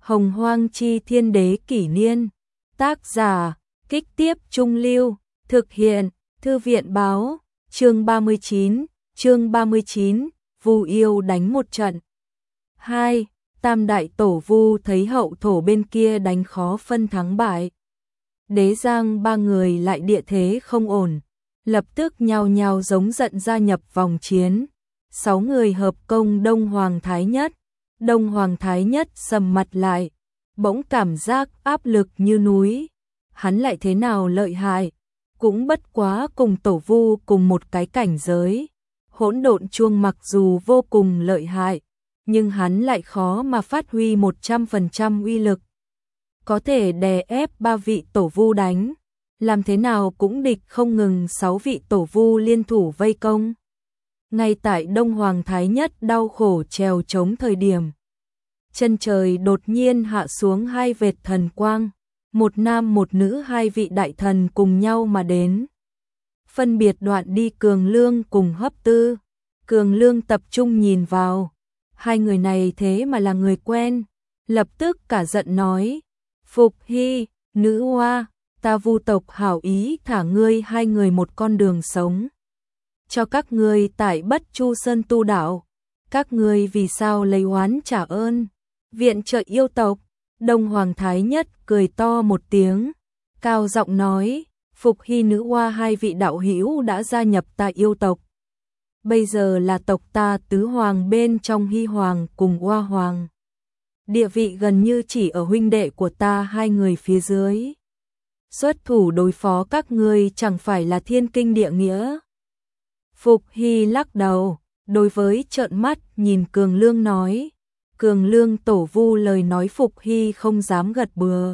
Hồng Hoang Chi Thiên Đế Kỷ Niên. Tác giả, Kích Tiếp Trung Lưu. Thực hiện, Thư viện Báo. Chương 39, Vu yêu đánh một trận. 2. Tam đại tổ vu thấy hậu thổ bên kia đánh khó phân thắng bại. Đế Giang ba người lại địa thế không ổn, lập tức nhao nhao giống giận gia nhập vòng chiến. 6 người hợp công Đông Hoàng Thái Nhất. Đông Hoàng Thái Nhất sầm mặt lại, bỗng cảm giác áp lực như núi. Hắn lại thế nào lợi hại, cũng bất quá cùng tổ vu cùng một cái cảnh giới. Hỗn độn chuông mặc dù vô cùng lợi hại, nhưng hắn lại khó mà phát huy 100% uy lực. Có thể đè ép 3 vị tổ vu đánh, làm thế nào cũng địch không ngừng 6 vị tổ vu liên thủ vây công. Ngay tại Đông Hoàng Thái Nhất đau khổ trèo chống thời điểm, chân trời đột nhiên hạ xuống 2 vệt thần quang, một nam một nữ 2 vị đại thần cùng nhau mà đến. Phân biệt đoạn đi Cường Lương cùng Hấp Tư. Cường Lương tập trung nhìn vào, 2 người này thế mà là người quen, lập tức cả giận nói: Phục Hy, nữ oa, ta Vu tộc hảo ý thả ngươi 2 người một con đường sống, cho các ngươi tại Bất Chu Sơn tu đạo, các ngươi vì sao lấy oán trả ơn, viện trợ yêu tộc. Đông Hoàng Thái Nhất cười to một tiếng, cao giọng nói: Phục Hy, nữ oa 2 vị đạo hữu đã gia nhập ta yêu tộc. Bây giờ là tộc ta tứ hoàng bên trong Hy Hoàng cùng Oa Hoàng. Địa vị gần như chỉ ở huynh đệ của ta 2 người phía dưới. Xuất thủ đối phó các ngươi chẳng phải là thiên kinh địa nghĩa. Phục Hy lắc đầu, đối với trợn mắt nhìn Cường Lương nói. Cường Lương tổ vu lời nói Phục Hy không dám gật bừa.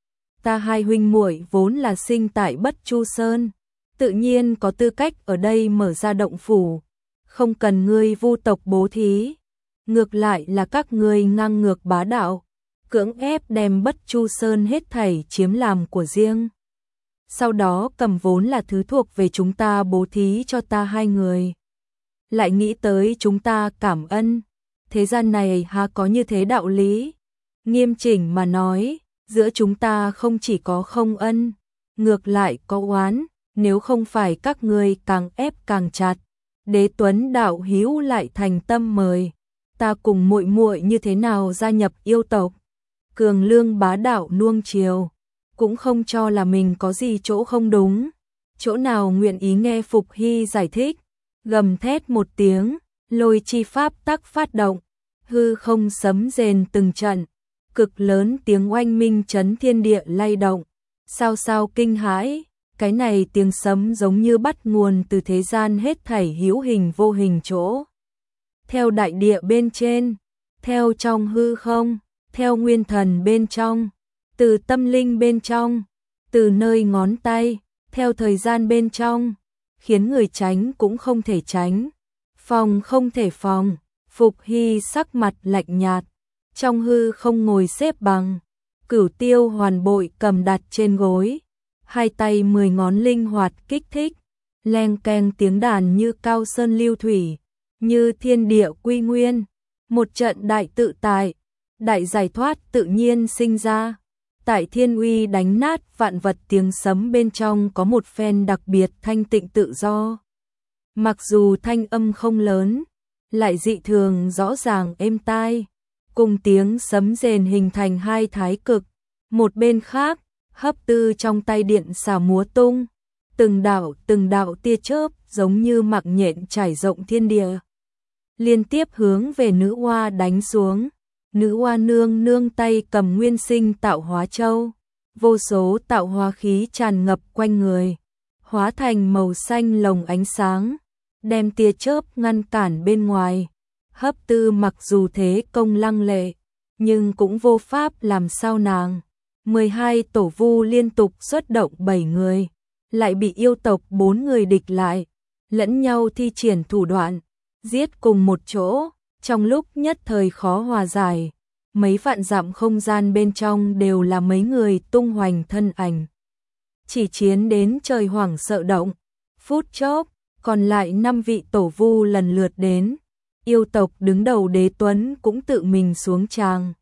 Ta 2 huynh muội vốn là sinh tại Bất Chu Sơn, tự nhiên có tư cách ở đây mở ra động phủ, không cần ngươi Vu tộc bố thí. Ngược lại là các ngươi ngang ngược bá đạo, cưỡng ép đem Bất Chu Sơn hết thảy chiếm làm của riêng. Sau đó cầm vốn là thứ thuộc về chúng ta bố thí cho ta 2 người. Lại nghĩ tới chúng ta cảm ân. Thế gian này há có như thế đạo lý? Nghiêm chỉnh mà nói, giữa chúng ta không chỉ có không ân, ngược lại có oán. Nếu không phải các ngươi càng ép càng chặt, Đế Tuấn đạo hữu lại thành tâm mời ta cùng muội muội như thế nào gia nhập yêu tộc. Cường Lương bá đạo nuông chiều, cũng không cho là mình có gì chỗ không đúng, chỗ nào nguyện ý nghe Phục Hy giải thích. Gầm thét một tiếng, lôi chi pháp tắc phát động, hư không sấm rền từng trận, cực lớn tiếng oanh minh chấn thiên địa lay động, sao sao kinh hãi. Cái này tiếng sấm giống như bắt nguồn từ thế gian hết thảy hữu hình vô hình chỗ. Theo đại địa bên trên, theo trong hư không, theo nguyên thần bên trong, từ tâm linh bên trong, từ nơi ngón tay, theo thời gian bên trong, khiến người tránh cũng không thể tránh, phòng không thể phòng. Phục Hy sắc mặt lạnh nhạt, trong hư không ngồi xếp bằng, Cửu Tiêu hoàn bội cầm đặt trên gối, 2 tay 10 ngón linh hoạt kích thích, leng keng tiếng đàn như cao sơn lưu thủy, như thiên địa quy nguyên, một trận đại tự tại, đại giải thoát tự nhiên sinh ra. Tại thiên uy đánh nát vạn vật tiếng sấm bên trong có một phen đặc biệt thanh tịnh tự do. Mặc dù thanh âm không lớn, lại dị thường rõ ràng êm tai, cùng tiếng sấm rền hình thành 2 thái cực. Một bên khác, Hấp Tư trong tay điện xà múa tung, từng đạo tia chớp giống như mặc nhện trải rộng thiên địa, liên tiếp hướng về nữ oa đánh xuống. Nữ oa nương nương tay cầm nguyên sinh tạo hóa châu, vô số tạo hóa khí tràn ngập quanh người, hóa thành màu xanh lồng ánh sáng, đem tia chớp ngăn cản bên ngoài. Hấp Tư mặc dù thế công lăng lệ, nhưng cũng vô pháp làm sao nàng. 12 tổ vu liên tục xuất động 7 người, lại bị yêu tộc 4 người địch lại, lẫn nhau thi triển thủ đoạn, giết cùng một chỗ, trong lúc nhất thời khó hòa giải. Mấy vạn dặm không gian bên trong đều là mấy người tung hoành thân ảnh. Chỉ chiến đến trời hoảng sợ động, phút chốc, còn lại 5 vị tổ vu lần lượt đến. Yêu tộc đứng đầu Đế Tuấn cũng tự mình xuống tràng,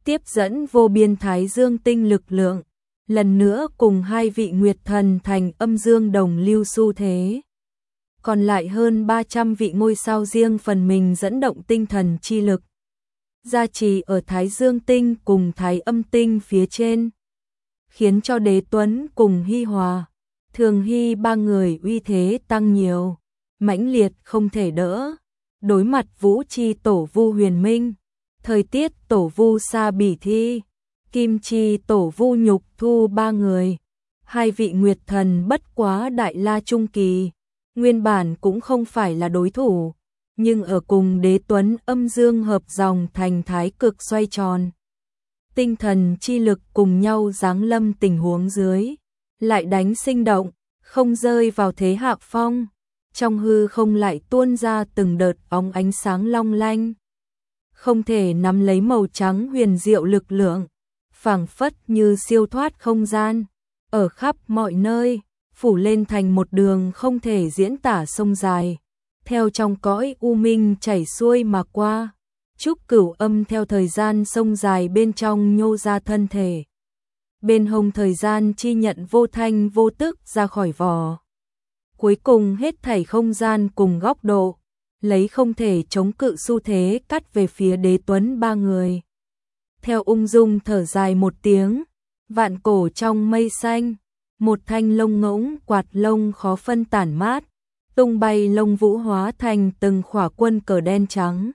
tiếp dẫn vô biên Thái Dương tinh lực lượng, lần nữa cùng hai vị nguyệt thần thành âm dương đồng lưu xu thế. Còn lại hơn 300 vị ngôi sao riêng phần mình dẫn động tinh thần chi lực, gia trì ở Thái Dương tinh cùng Thái Âm tinh phía trên, khiến cho Đế Tuấn cùng Hi Hòa, Thường Hy ba người uy thế tăng nhiều, mãnh liệt không thể đỡ. Đối mặt Vũ Chi Tổ Vu Huyền Minh, Thời Tiết Tổ Vu Sa Bỉ Thi, Kim Chi Tổ Vu Nhục Thu ba người, hai vị nguyệt thần bất quá đại la trung kỳ, nguyên bản cũng không phải là đối thủ, nhưng ở cùng Đế Tuấn âm dương hợp dòng thành thái cực xoay tròn, tinh thần chi lực cùng nhau giáng lâm tình huống dưới, lại đánh sinh động, không rơi vào thế hạ phong, trong hư không lại tuôn ra từng đợt óng ánh sáng long lanh, không thể nắm lấy màu trắng huyền diệu lực lượng, phảng phất như siêu thoát không gian, ở khắp mọi nơi, phủ lên thành một đường không thể diễn tả sông dài, theo trong cõi u minh chảy xuôi mà qua. Trúc Cửu Âm theo thời gian sông dài bên trong nhô ra thân thể, bên hông thời gian chi nhận vô thanh vô tức ra khỏi vỏ. Cuối cùng hết thảy không gian cùng góc độ, lấy không thể chống cự xu thế cắt về phía Đế Tuấn ba người. Theo ung dung thở dài một tiếng, vạn cổ trong mây xanh, một thanh lông ngỗng quạt lông khó phân tản mát, tung bay lông vũ hóa thành từng khỏa quân cờ đen trắng,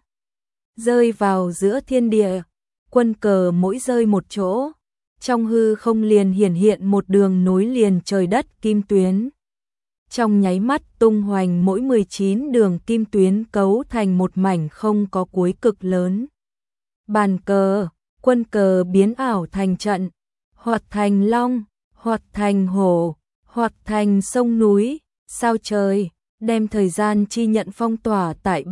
rơi vào giữa thiên địa, quân cờ mỗi rơi một chỗ, trong hư không liền hiển hiện một đường nối liền trời đất kim tuyến. Trong nháy mắt tung hoành mỗi 19 đường kim tuyến cấu thành một mảnh không có cuối cực lớn. Bàn cờ, quân cờ biến ảo thành trận, hoặc thành long, hoặc thành hổ, hoặc thành sông núi, sao trời, đem thời gian chi nhận phong tỏa tại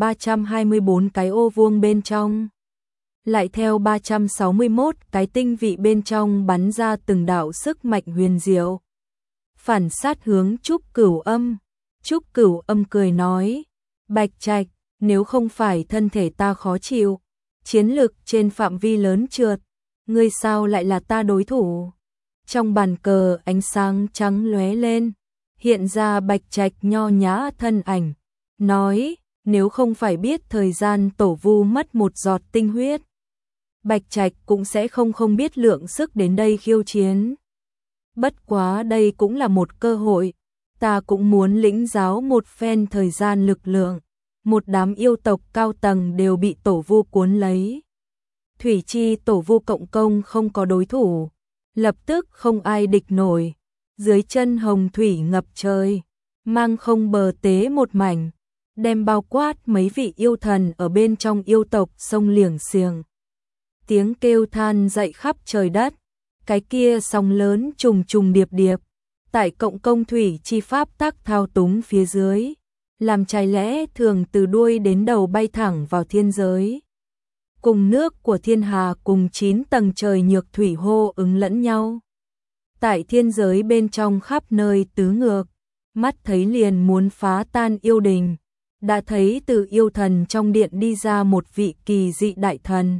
324 cái ô vuông bên trong. Lại theo 361 cái tinh vị bên trong bắn ra từng đạo sức mạnh huyền diệu. Phản sát hướng Trúc Cửu Âm. Trúc Cửu Âm cười nói, Bạch Trạch, nếu không phải thân thể ta khó chịu, chiến lực trên phạm vi lớn trượt, ngươi sao lại là ta đối thủ? Trong bàn cờ ánh sáng trắng lóe lên, hiện ra Bạch Trạch nho nhã thân ảnh, nói, nếu không phải biết thời gian Tổ Vu mất một giọt tinh huyết, Bạch Trạch cũng sẽ không biết lượng sức đến đây khiêu chiến. Bất quá đây cũng là một cơ hội, ta cũng muốn lĩnh giáo một phen thời gian lực lượng, một đám yêu tộc cao tầng đều bị Tổ Vu cuốn lấy. Thủy Chi Tổ Vu cộng công không có đối thủ, lập tức không ai địch nổi, dưới chân hồng thủy ngập trời, mang không bờ tế một mảnh, đem bao quát mấy vị yêu thần ở bên trong yêu tộc sông liềng xiềng. Tiếng kêu than dậy khắp trời đất, cái kia sóng lớn trùng trùng điệp điệp, tại cộng công thủy chi pháp tắc thao túng phía dưới, làm trái lẽ thường từ đuôi đến đầu bay thẳng vào thiên giới. Cùng nước của thiên hà cùng 9 tầng trời nhược thủy hô ứng lẫn nhau. Tại thiên giới bên trong khắp nơi tứ ngược, mắt thấy liền muốn phá tan yêu đình, đã thấy từ yêu thần trong điện đi ra một vị kỳ dị đại thần.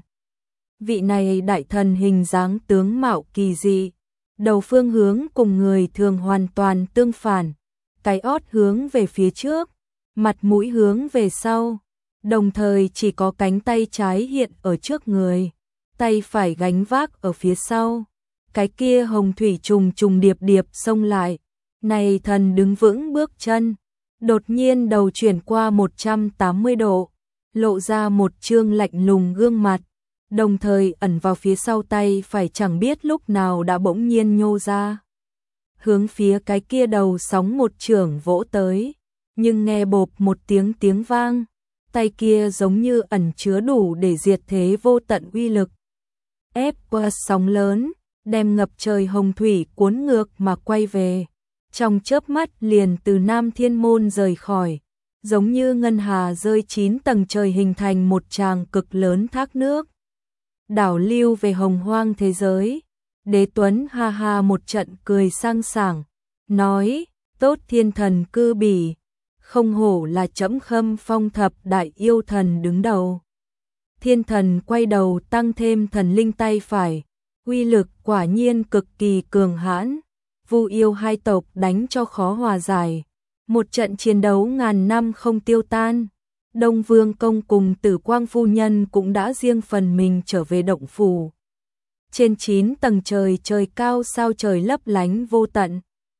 Vị này đại thần hình dáng tướng mạo kỳ dị, đầu phương hướng cùng người thường hoàn toàn tương phản, cái ót hướng về phía trước, mặt mũi hướng về sau, đồng thời chỉ có cánh tay trái hiện ở trước người, tay phải gánh vác ở phía sau. Cái kia hồng thủy trùng trùng điệp điệp xông lại, này thần đứng vững bước chân, đột nhiên đầu chuyển qua 180 độ, lộ ra một trương lạnh lùng gương mặt, đồng thời ẩn vào phía sau tay phải chẳng biết lúc nào đã bỗng nhiên nhô ra. Hướng phía cái kia đầu sóng một chưởng vỗ tới, nhưng nghe bộp một tiếng vang, tay kia giống như ẩn chứa đủ để diệt thế vô tận uy lực. Ép qua sóng lớn, đem ngập trời hồng thủy cuốn ngược mà quay về, trong chớp mắt liền từ Nam Thiên Môn rời khỏi, giống như ngân hà rơi 9 tầng trời hình thành một tràng cực lớn thác nước. Đảo lưu về hồng hoang thế giới, Đế Tuấn ha ha một trận cười sang sảng, nói, tốt thiên thần cư bỉ, không hổ là trẫm Khâm Phong thập đại yêu thần đứng đầu. Thiên thần quay đầu tăng thêm thần linh tay phải, uy lực quả nhiên cực kỳ cường hãn. Vu yêu hai tộc đánh cho khó hòa giải, một trận chiến đấu ngàn năm không tiêu tan. Đông Vương Công cùng Tử Quang phu nhân cũng đã riêng phần mình trở về động phủ. Trên 9 tầng trời, trời cao sao trời lấp lánh vô tận.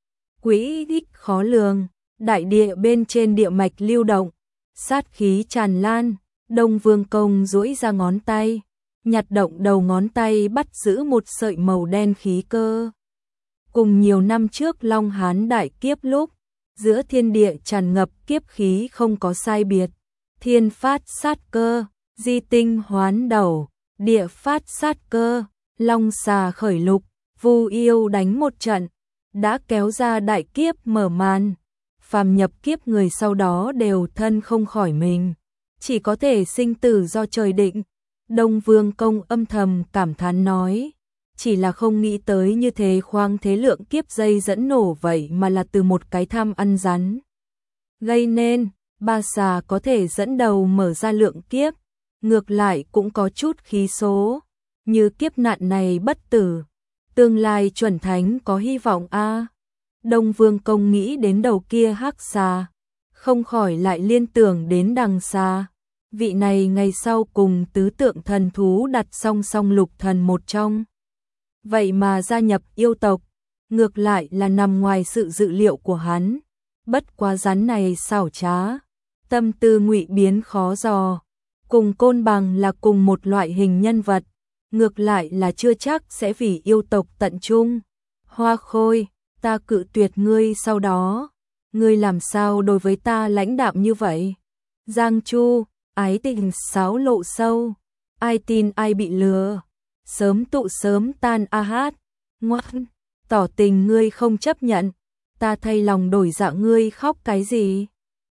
Quỹ đích khó lường, đại địa bên trên địa mạch lưu động, sát khí tràn lan. Đông Vương Công duỗi ra ngón tay, nhặt động đầu ngón tay bắt giữ một sợi màu đen khí cơ. Cùng nhiều năm trước Long Hán đại kiếp lúc, giữa thiên địa tràn ngập kiếp khí không có sai biệt. Thiên phát sát cơ, di tinh hoán đầu, địa phát sát cơ, long xà khởi lục, Vu yêu đánh một trận, đã kéo ra đại kiếp mở màn. Phàm nhập kiếp người sau đó đều thân không khỏi mình, chỉ có thể sinh tử do trời định. Đông Vương Công âm thầm cảm thán nói, chỉ là không nghĩ tới như thế khoang thế lượng kiếp dây dẫn nổ vậy mà là từ một cái tham ăn rắn gây nên. Ba xà có thể dẫn đầu mở ra lượng kiếp, ngược lại cũng có chút khí số, như kiếp nạn này bất tử, tương lai chuẩn thánh có hy vọng a. Đông Vương Công nghĩ đến đầu kia hắc xà, không khỏi lại liên tưởng đến đằng xà. Vị này ngày sau cùng tứ tượng thần thú đặt song song lục thần một trong. Vậy mà gia nhập yêu tộc, ngược lại là nằm ngoài sự dự liệu của hắn. Bất quá rắn này xảo trá, tâm tư ngụy biến khó dò, cùng côn bằng là cùng một loại hình nhân vật, ngược lại là chưa chắc sẽ vì yêu tộc tận trung. Hoa Khôi, ta cự tuyệt ngươi sau đó, ngươi làm sao đối với ta lãnh đạm như vậy? Giang Chu, ái tình xáo lộ sâu, ai tin ai bị lừa, sớm tụ sớm tan a hát, ngoan, tỏ tình ngươi không chấp nhận, ta thay lòng đổi dạ ngươi khóc cái gì?